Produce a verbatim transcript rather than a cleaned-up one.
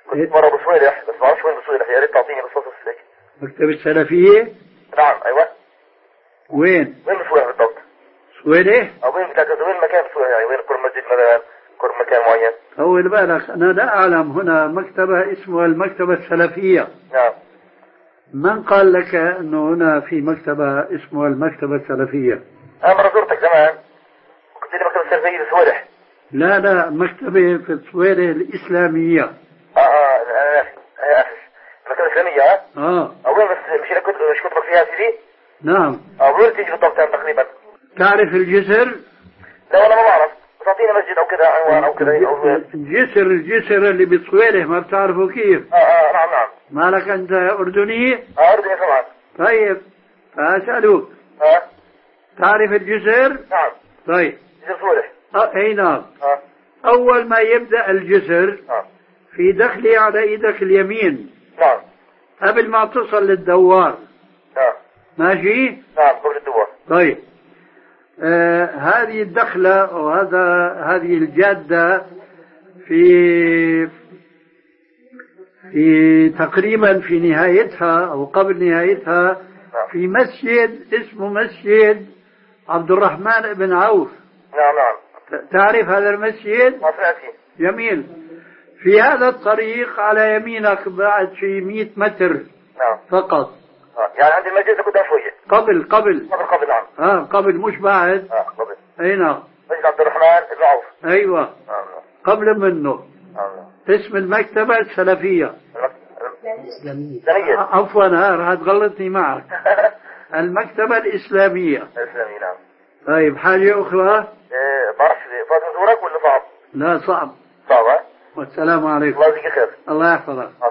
كنت مرة بصويلح بس ما اعرفش وين بصويلح، يا ريت تعطيني بالصوت السلك. مكتبة السلفية؟ نعم ايوه. وين؟ وين بصويلح بالضبط؟ سويلح؟ او وين وين مكان بصويلح يعني، وين كل مسجد مثلا كل مكان معين؟ طول بالك، انا لا اعلم هنا مكتبة اسمها المكتبة السلفية. نعم. من قال لك انه هنا في مكتبة اسمها المكتبة السلفية؟ انا مرة زرتك زمان قلت لي مكتبة السلفية بصويلح. لا لا، مكتبة في الصويلة الإسلامية. اه اه انا اسف انا اسف المكتبة الإسلامية. اه اه اه وين بس مش كنت مش كنت فيها سيدي؟ نعم. اه وين تيجي بالضبط تقريبا؟ تعرف الجسر؟ لا انا ما بعرف، بس اعطيني مسجد او كذا عنوان او كذا او الجسر الجسر اللي بصويلة ما بتعرفوا كيف؟ اه اه نعم نعم. مالك انت اردني؟ اه اردني طبعا. طيب فاسألوك، اه تعرف الجسر؟ نعم. طيب جسر صالح. اه اي نعم. اه اول ما يبدأ الجسر اه في دخلي على ايدك اليمين نعم. قبل ما تصل للدوار. نعم ماشي؟ نعم قبل الدوار. طيب آه هذه الدخلة وهذا هذه الجادة في في تقريبا في نهايتها أو قبل نهايتها في مسجد اسمه مسجد عبد الرحمن بن عوف. نعم نعم. تعرف هذا المسجد؟ ما سمعت فيه. جميل. في هذا الطريق على يمينك بعد في مئة متر. نعم. فقط. آه. يعني عند المسجد قدام شوية. قبل قبل قبل قبل نعم. اه قبل مش بعد. اه قبل. اي نعم. مسجد عبد الرحمن بن عوف. ايوه. نعم نعم. قبل منه. نعم نعم. اسم المكتبة السلفية. الإسلامية. عفوا ها راح تغلطني معك. المكتبة الإسلامية. الإسلامية نعم. طيب حاجة أخرى؟ ايه بعرف فاضي زورك ولا صعب؟ لا صعب. صعب ها؟ والسلام عليكم. الله يجزيك خير. الله يحفظك.